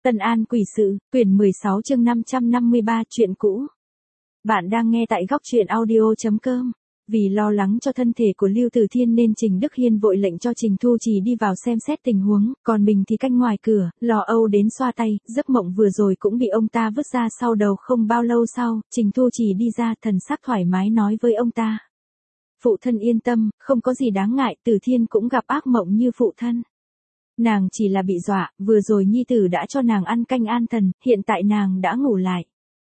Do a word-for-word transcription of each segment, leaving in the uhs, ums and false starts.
Tân An Quỷ Sự, quyển mười sáu chương năm trăm năm mươi ba, chuyện cũ. Bạn đang nghe tại góc truyện audio chấm com. Vì lo lắng cho thân thể của Lưu Tử Thiên nên Trình Đức Hiên vội lệnh cho Trình Thu Trì đi vào xem xét tình huống, còn mình thì canh ngoài cửa, lo âu đến xoa tay, giấc mộng vừa rồi cũng bị ông ta vứt ra sau đầu. Không bao lâu sau, Trình Thu Trì đi ra, thần sắc thoải mái nói với ông ta. Phụ thân yên tâm, không có gì đáng ngại, Tử Thiên cũng gặp ác mộng như phụ thân. Nàng chỉ là bị dọa, vừa rồi nhi tử đã cho nàng ăn canh an thần, hiện tại nàng đã ngủ lại.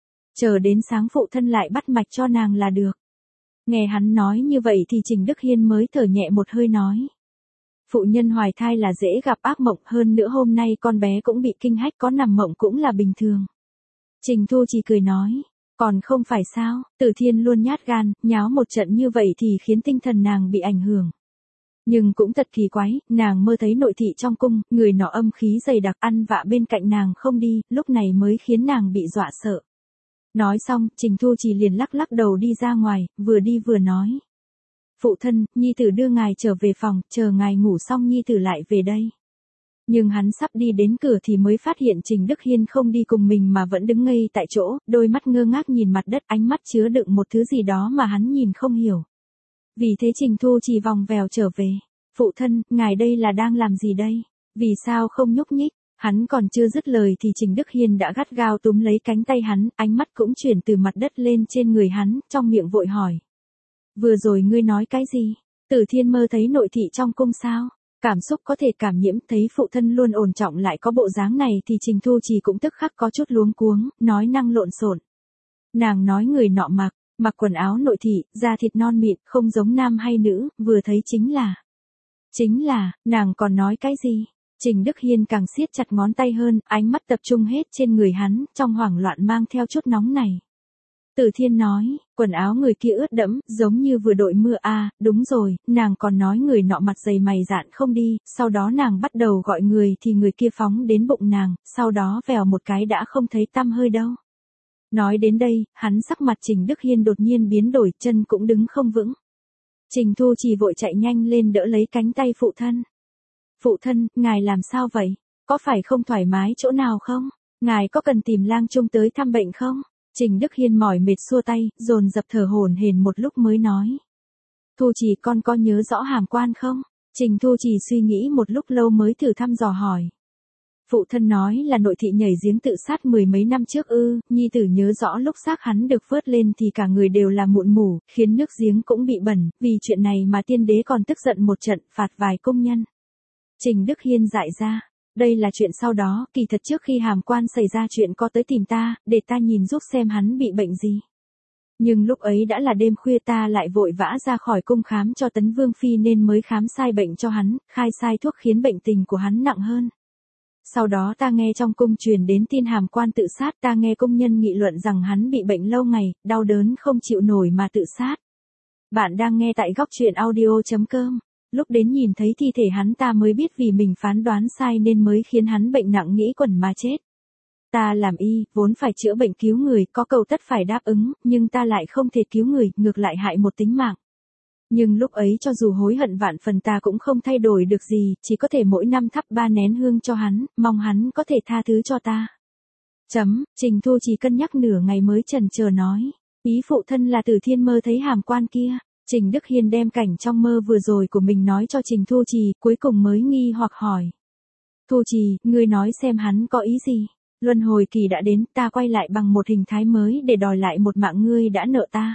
Chờ đến sáng phụ thân lại bắt mạch cho nàng là được. Nghe hắn nói như vậy thì Trình Đức Hiên mới thở nhẹ một hơi nói. Phụ nhân hoài thai là dễ gặp ác mộng, hơn nữa hôm nay con bé cũng bị kinh hách, có nằm mộng cũng là bình thường. Trình Thu chỉ cười nói, còn không phải sao, Tử Thiên luôn nhát gan, nháo một trận như vậy thì khiến tinh thần nàng bị ảnh hưởng. Nhưng cũng thật kỳ quái, nàng mơ thấy nội thị trong cung, người nọ âm khí dày đặc ăn vạ bên cạnh nàng không đi, lúc này mới khiến nàng bị dọa sợ. Nói xong, Trình Thu chỉ liền lắc lắc đầu đi ra ngoài, vừa đi vừa nói. Phụ thân, nhi tử đưa ngài trở về phòng, chờ ngài ngủ xong nhi tử lại về đây. Nhưng hắn sắp đi đến cửa thì mới phát hiện Trình Đức Hiên không đi cùng mình mà vẫn đứng ngây tại chỗ, đôi mắt ngơ ngác nhìn mặt đất, ánh mắt chứa đựng một thứ gì đó mà hắn nhìn không hiểu. Vì thế Trình Thu chỉ vòng vèo trở về. Phụ thân, ngài đây là đang làm gì đây? Vì sao không nhúc nhích? Hắn còn chưa dứt lời thì Trình Đức Hiên đã gắt gao túm lấy cánh tay hắn, ánh mắt cũng chuyển từ mặt đất lên trên người hắn, trong miệng vội hỏi. Vừa rồi ngươi nói cái gì? Tử Thiên mơ thấy nội thị trong cung sao? Cảm xúc có thể cảm nhiễm, thấy phụ thân luôn ổn trọng lại có bộ dáng này thì Trình Thu Trì cũng tức khắc có chút luống cuống, nói năng lộn xộn. Nàng nói người nọ mặc, mặc quần áo nội thị, da thịt non mịn, không giống nam hay nữ, vừa thấy chính là. Chính là, nàng còn nói cái gì? Trình Đức Hiên càng siết chặt ngón tay hơn, ánh mắt tập trung hết trên người hắn, trong hoảng loạn mang theo chút nóng này. Tử Thiên nói, quần áo người kia ướt đẫm, giống như vừa đội mưa à, đúng rồi, nàng còn nói người nọ mặt dày mày dạn không đi, sau đó nàng bắt đầu gọi người thì người kia phóng đến bụng nàng, sau đó vèo một cái đã không thấy tăm hơi đâu. Nói đến đây, hắn sắc mặt Trình Đức Hiên đột nhiên biến đổi, chân cũng đứng không vững. Trình Thu chỉ vội chạy nhanh lên đỡ lấy cánh tay phụ thân. Phụ thân, ngài làm sao vậy? Có phải không thoải mái chỗ nào không? Ngài có cần tìm lang trung tới thăm bệnh không? Trình Đức Hiên mỏi mệt xua tay, dồn dập thở hổn hển một lúc mới nói. Thu Trì, con có nhớ rõ Hàm Quan không? Trình Thu Trì suy nghĩ một lúc lâu mới thử thăm dò hỏi. Phụ thân nói là nội thị nhảy giếng tự sát mười mấy năm trước ư, nhi tử nhớ rõ lúc xác hắn được vớt lên thì cả người đều là mụn mủ, khiến nước giếng cũng bị bẩn, vì chuyện này mà tiên đế còn tức giận một trận, phạt vài công nhân. Trình Đức Hiên dại ra, đây là chuyện sau đó, kỳ thật trước khi Hàm Quan xảy ra chuyện có tới tìm ta, để ta nhìn giúp xem hắn bị bệnh gì. Nhưng lúc ấy đã là đêm khuya, ta lại vội vã ra khỏi cung khám cho Tấn Vương Phi nên mới khám sai bệnh cho hắn, khai sai thuốc khiến bệnh tình của hắn nặng hơn. Sau đó ta nghe trong cung truyền đến tin Hàm Quan tự sát, ta nghe công nhân nghị luận rằng hắn bị bệnh lâu ngày, đau đớn không chịu nổi mà tự sát. Bạn đang nghe tại góc truyện audio chấm com. Lúc đến nhìn thấy thi thể hắn ta mới biết vì mình phán đoán sai nên mới khiến hắn bệnh nặng nghĩ quẩn mà chết. Ta làm y, vốn phải chữa bệnh cứu người, có cầu tất phải đáp ứng, nhưng ta lại không thể cứu người, ngược lại hại một tính mạng. Nhưng lúc ấy cho dù hối hận vạn phần ta cũng không thay đổi được gì, chỉ có thể mỗi năm thắp ba nén hương cho hắn, mong hắn có thể tha thứ cho ta. Chấm, Trình Thu chỉ cân nhắc nửa ngày mới chần chờ nói. Ý phụ thân là Tử Thiên mơ thấy Hàm Quan kia. Trình Đức Hiên đem cảnh trong mơ vừa rồi của mình nói cho Trình Thu Trì, cuối cùng mới nghi hoặc hỏi. Thu Trì, ngươi nói xem hắn có ý gì? Luân hồi kỳ đã đến, ta quay lại bằng một hình thái mới để đòi lại một mạng ngươi đã nợ ta.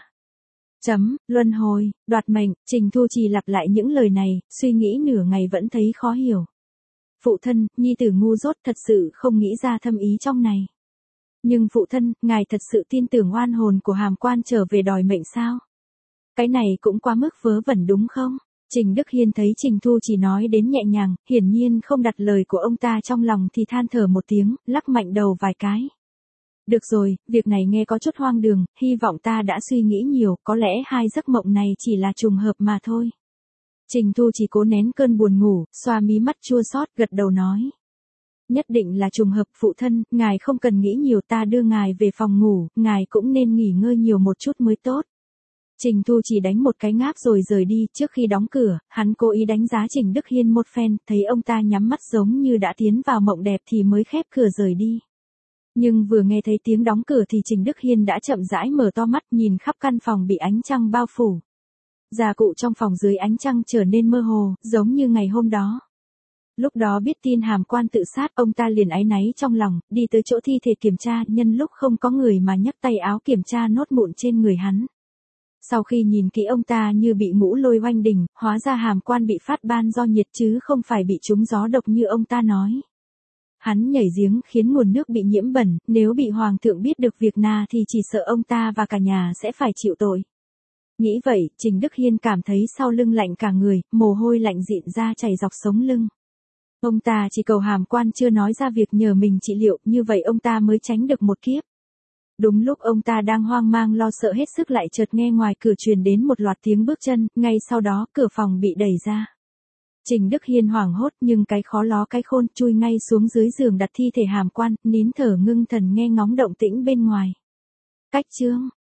Chấm, luân hồi, đoạt mệnh, Trình Thu Trì lặp lại những lời này, suy nghĩ nửa ngày vẫn thấy khó hiểu. Phụ thân, nhi tử ngu dốt, thật sự không nghĩ ra thâm ý trong này. Nhưng phụ thân, ngài thật sự tin tưởng oan hồn của Hàm Quan trở về đòi mệnh sao? Cái này cũng quá mức vớ vẩn đúng không? Trình Đức Hiên thấy Trình Thu chỉ nói đến nhẹ nhàng, hiển nhiên không đặt lời của ông ta trong lòng thì than thở một tiếng, lắc mạnh đầu vài cái. Được rồi, việc này nghe có chút hoang đường, hy vọng ta đã suy nghĩ nhiều, có lẽ hai giấc mộng này chỉ là trùng hợp mà thôi. Trình Thu chỉ cố nén cơn buồn ngủ, xoa mí mắt chua xót, gật đầu nói. Nhất định là trùng hợp, phụ thân, ngài không cần nghĩ nhiều, ta đưa ngài về phòng ngủ, ngài cũng nên nghỉ ngơi nhiều một chút mới tốt. Trình Thu chỉ đánh một cái ngáp rồi rời đi, trước khi đóng cửa, hắn cố ý đánh giá Trình Đức Hiên một phen, thấy ông ta nhắm mắt giống như đã tiến vào mộng đẹp thì mới khép cửa rời đi. Nhưng vừa nghe thấy tiếng đóng cửa thì Trình Đức Hiên đã chậm rãi mở to mắt, nhìn khắp căn phòng bị ánh trăng bao phủ. Gia cụ trong phòng dưới ánh trăng trở nên mơ hồ, giống như ngày hôm đó. Lúc đó biết tin Hàm Quan tự sát, ông ta liền áy náy trong lòng, đi tới chỗ thi thể kiểm tra, nhân lúc không có người mà nhấc tay áo kiểm tra nốt mụn trên người hắn. Sau khi nhìn kỹ ông ta như bị ngũ lôi oanh đỉnh, hóa ra Hàm Quan bị phát ban do nhiệt chứ không phải bị trúng gió độc như ông ta nói. Hắn nhảy giếng khiến nguồn nước bị nhiễm bẩn, nếu bị Hoàng thượng biết được việc na thì chỉ sợ ông ta và cả nhà sẽ phải chịu tội. Nghĩ vậy, Trình Đức Hiên cảm thấy sau lưng lạnh cả người, mồ hôi lạnh dịn ra chảy dọc sống lưng. Ông ta chỉ cầu Hàm Quan chưa nói ra việc nhờ mình trị liệu, như vậy ông ta mới tránh được một kiếp. Đúng lúc ông ta đang hoang mang lo sợ hết sức lại chợt nghe ngoài cửa truyền đến một loạt tiếng bước chân, ngay sau đó cửa phòng bị đẩy ra. Trình Đức Hiên hoảng hốt nhưng cái khó ló cái khôn, chui ngay xuống dưới giường đặt thi thể Hàm Quan, nín thở ngưng thần nghe ngóng động tĩnh bên ngoài. Cách chương